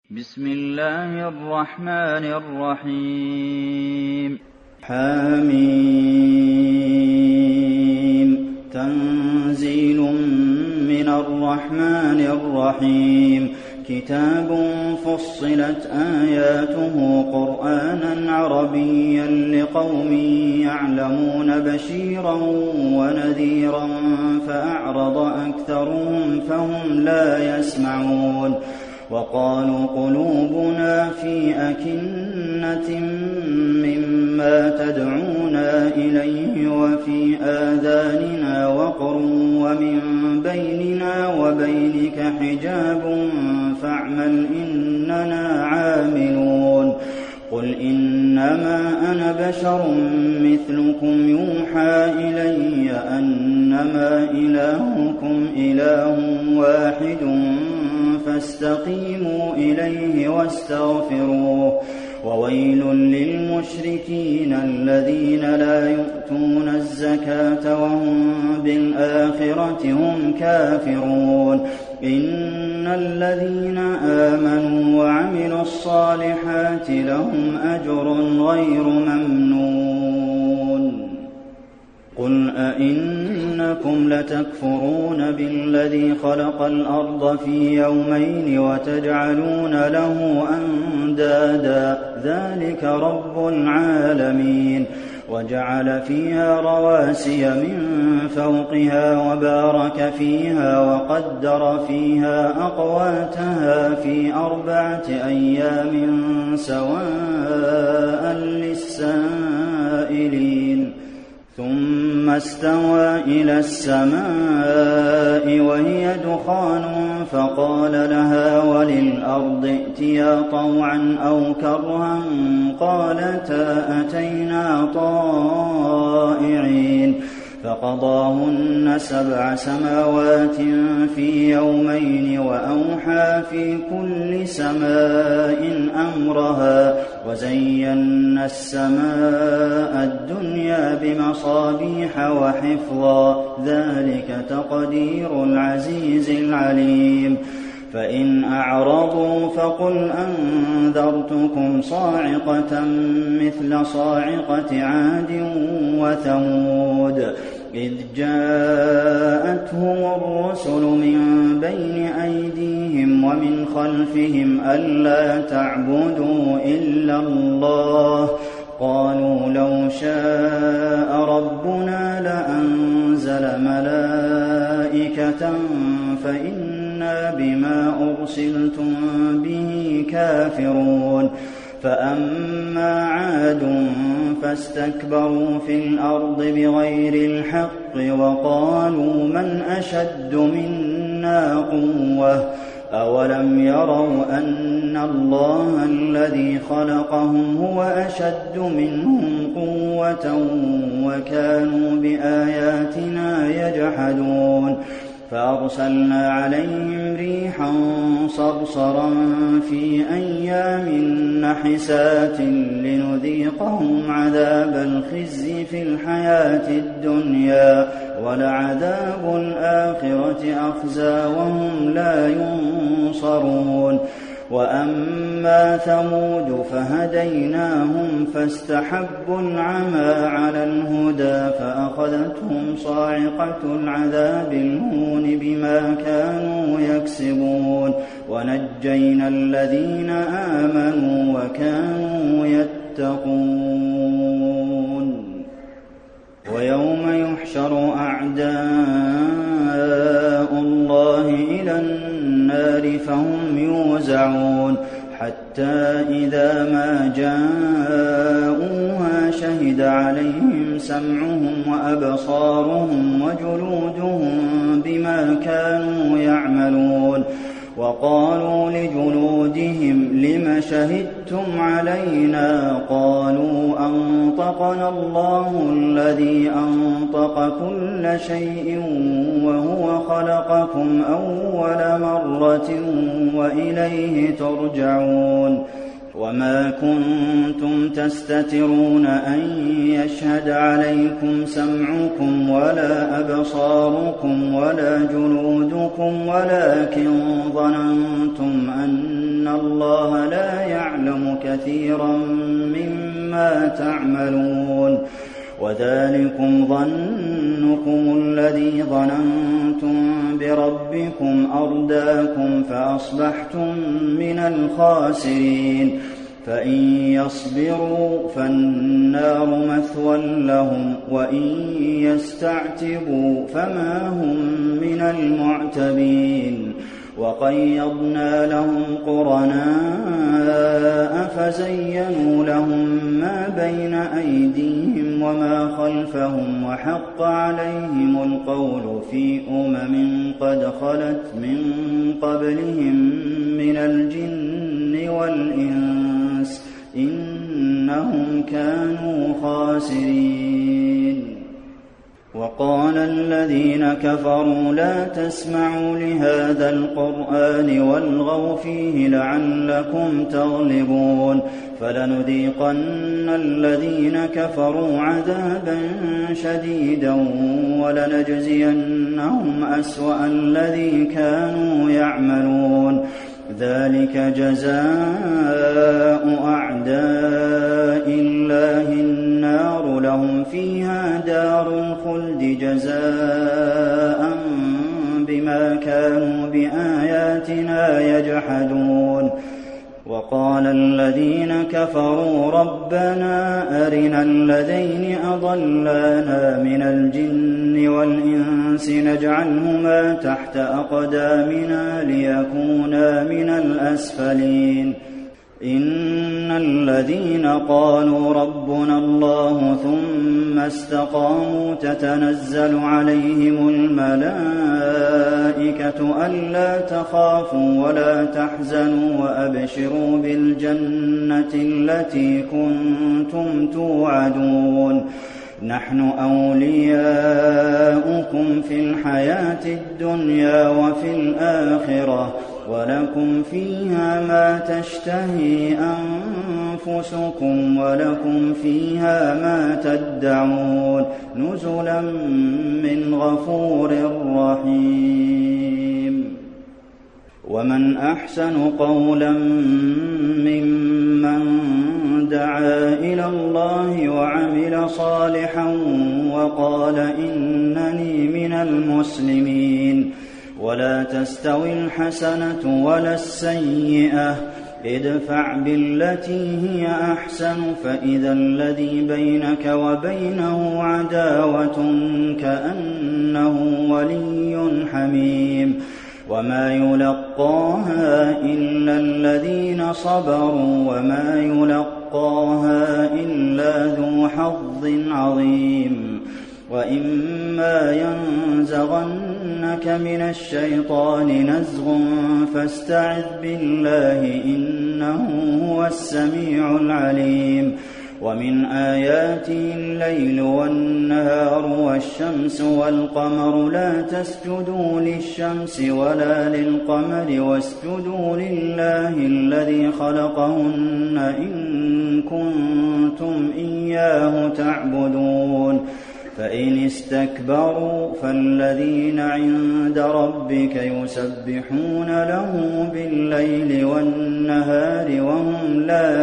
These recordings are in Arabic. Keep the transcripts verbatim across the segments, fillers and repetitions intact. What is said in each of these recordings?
بسم الله الرحمن الرحيم. حميم. تنزيل من الرحمن الرحيم. كتاب فصلت آياته قرآنا عربيا لقوم يعلمون بشيرا ونذيرا فأعرض أكثرهم فهم لا يسمعون. وقالوا قلوبنا في أكنة مما تدعونا إليه وفي آذاننا وقر ومن بيننا وبينك حجاب فاعمل إننا عاملون. قل إنما أنا بشر مثلكم يوحى إلي أنما إلهكم إله واحد فاستقيموا إليه واستغفروه. وويل للمشركين الذين لا يؤتون الزكاة وهم بالآخرة هم كافرون. إن الذين آمنوا وعملوا الصالحات لهم أجر غير ممنون. قل أئنكم لتكفرون بالذي خلق الأرض في يومين وتجعلون له أندادا ذلك رب العالمين. وجعل فيها رواسي من فوقها وبارك فيها وقدر فيها أقواتها في أربعة أيام سواء للسائلين. ثم استوى إلى السماء وهي دخان فقال لها وللأرض ائتيا طوعا أو كرها قالتا أتينا طائعين. فقضاهن سبع سماوات في يومين وأوحى في كل سماء أمرها وزينا السماء الدنيا بمصابيح وحفظا ذلك تقدير العزيز العليم. فإن أعرضوا فقل أنذرتكم صاعقة مثل صاعقة عاد وثمود إذ جاءتهم الرسل من بين أيديهم ومن خلفهم ألا تعبدوا إلا الله قالوا لو شاء ربنا لأنزل ملائكة فإنا بما أرسلتم به كافرون. فأما عاد فاستكبروا في الأرض بغير الحق وقالوا من أشد منا قوة أولم يروا أن الله الذي خلقهم هو أشد منهم قوة وكانوا بآياتنا يجحدون. فأرسلنا عليهم ريحا صرصرا في أيام نحسات لنذيقهم عذاب الخزي في الحياة الدنيا ولعذاب الآخرة أخزى وهم لا ينصرون. وأما ثمود فهديناهم فاستحبوا العمى على الهدى فأخذتهم صاعقة العذاب الهون بما كانوا يكسبون. ونجينا الذين آمنوا وكانوا يتقون. ويوم يحشر أعداء الله إلى النار فهم يوزعون حتى إذا ما جاءوها شهد عليهم سمعهم وأبصارهم وجلودهم بما كانوا يعملون. وقالوا لجلودهم لم شهدتم علينا قالوا أنطقنا الله الذي أنطق كل شيء وهو خلقكم أول مرة وإليه ترجعون. وما كنتم تستترون أن يشهد عليكم سمعكم ولا أبصاركم ولا جلودكم ولكن ظننتم أن الله كثيرا مما تعملون وذلكم ظنكم الذي ظننتم بربكم أرداكم فأصبحتم من الخاسرين فإن يصبروا فالنار مثوى لهم وإن يستعتبوا فما هم من المعتبين وقيضنا لهم قرناء فزينوا لهم ما بين أيديهم وما خلفهم وحق عليهم القول في أمم قد خلت من قبلهم من الجن والإنس إنهم كانوا خاسرين وقال الذين كفروا لا تسمعوا لهذا القرآن والغوا فيه لعلكم تغلبون فلنذيقن الذين كفروا عذابا شديدا ولنجزينهم أسوأ الذي كانوا يعملون ذلك جزاء أعداء الله النار لهم فيها دار الخلد جزاء بما كانوا بآياتنا يجحدون وقال الذين كفروا ربنا أرنا الذين أضلانا من الجن والإنس نجعلهما تحت أقدامنا ليكونا من الأسفلين إن الذين قالوا ربنا الله ثم استقاموا تتنزل عليهم الملائكة ألا تخافوا ولا تحزنوا وأبشروا بالجنة التي كنتم توعدون نحن أولياؤكم في الحياة الدنيا وفي الآخرة ولكم فيها ما تشتهي أنفسكم ولكم فيها ما تدعون نزلا من غفور رحيم ومن أحسن قولا ممن دعا إلى الله وعمل صالحا وقال إنني من المسلمين ولا تستوي الحسنة ولا السيئة ادفع بالتي هي أحسن فإذا الذي بينك وبينه عداوة كأنه ولي حميم وما يلقاها إلا الذين صبروا وما يلقاها إلا ذو حظ عظيم وإما ينزغنك من الشيطان نزغ فاستعذ بالله إنه هو السميع العليم ومن آياته الليل والنهار والشمس والقمر لا تسجدوا للشمس ولا للقمر واسجدوا لله الذي خلقهن إن كنتم إياه تعبدون فإن استكبروا فالذين عند ربك يسبحون له بالليل والنهار وهم لا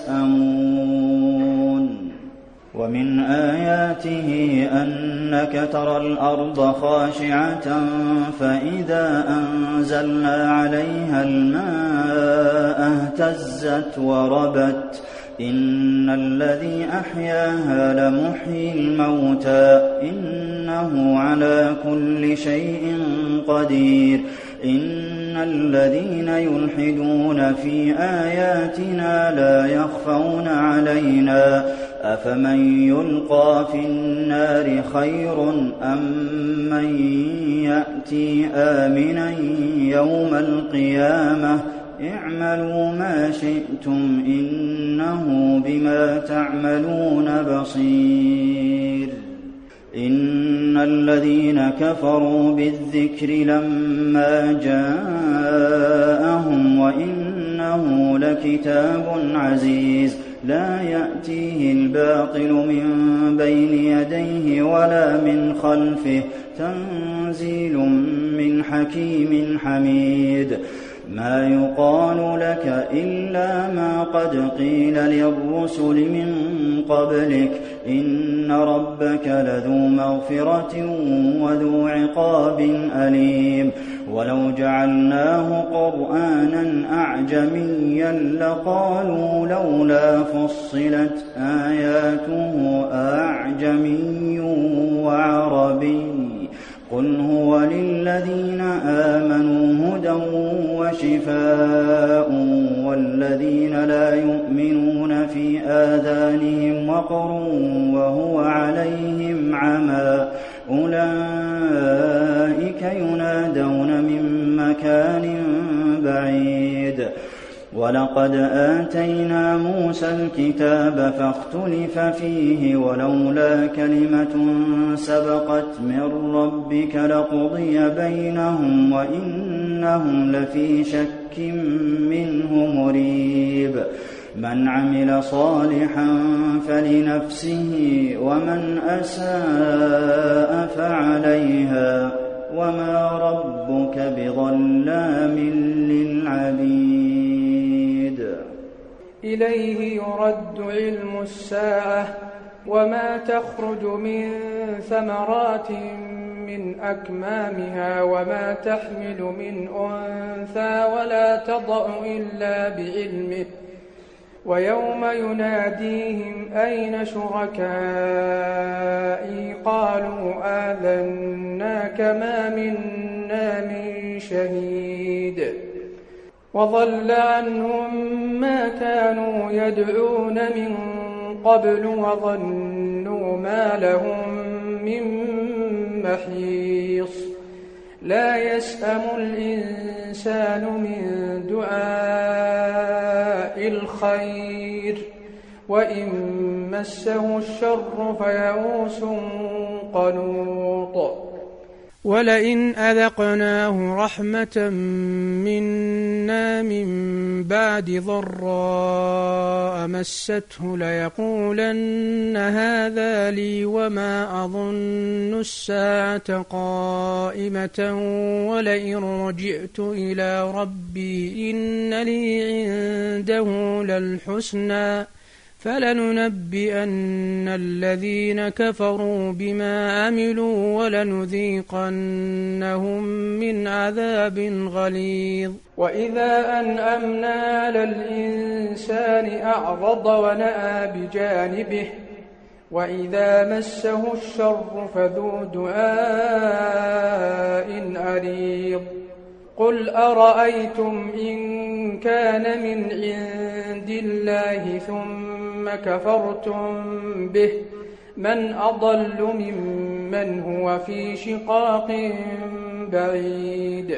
يسأمون ومن آياته أنك ترى الأرض خاشعة فإذا أنزلنا عليها الماء اهتزت وربت إن الذي أحياها لمحيي الموتى إنه على كل شيء قدير إن الذين يلحدون في آياتنا لا يخفون علينا أفمن يلقى في النار خير أم من يأتي آمنا يوم القيامة اعملوا ما شئتم إنه بما تعملون بصير إن الذين كفروا بالذكر لما جاءهم وإنه لكتاب عزيز لا يأتيه الباطل من بين يديه ولا من خلفه تنزيل من حكيم حميد ما يقال لك إلا ما قد قيل للرسل من قبلك إن ربك لذو مغفرة وذو عقاب أليم ولو جعلناه قرآنا أعجميا لقالوا لولا فصلت آياته أعجمي وعربي قل هو للذين آمنوا هدى وشفاء والذين لا يؤمنون في آذانهم وقر وهو عليهم عمى أولئك ينادون من مكان بعيد ولقد آتينا موسى الكتاب فاختلف فيه ولولا كلمة سبقت من ربك لقضي بينهم وإنهم لفي شك منه مريب من عمل صالحا فلنفسه ومن أساء فعليها وما ربك بظلام للعبيد إليه يرد علم الساعة وما تخرج من ثمرات من أكمامها وما تحمل من أنثى ولا تضع إلا بعلمه ويوم يناديهم أين شركائي قالوا آذناك ما منا من شهيد وضل عنهم ما كانوا يدعون من قبل وظنوا ما لهم من محيص لا يسأم الإنسان من دعاء الخير وإن مسه الشر فيئوس قنوط ولئن أذقناه رحمة منا من بعد ضراء مسته ليقولن هذا لي وما أظن الساعة قائمة ولئن رجعت إلى ربي إن لي عنده للحسنى فلننبئن الذين كفروا بما عملوا ولنذيقنهم من عذاب غليظ وإذا أنعمنا على الإنسان أعرض ونأى بجانبه وإذا مسه الشر فذو دعاء عريض قل أرأيتم إن كان من عند الله ثم كفرتم به من أضل ممن هو في شقاق بعيد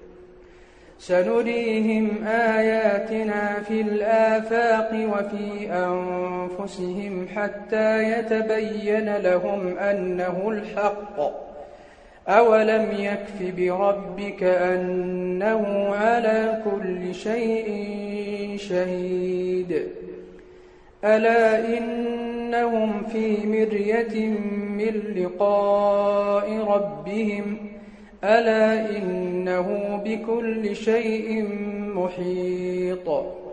سنريهم آياتنا في الآفاق وفي أنفسهم حتى يتبين لهم أنه الحق أولم يكف بربك أنه على كل شيء شهيد ألا إنهم في مرية من لقاء ربهم ألا إنه بكل شيء محيط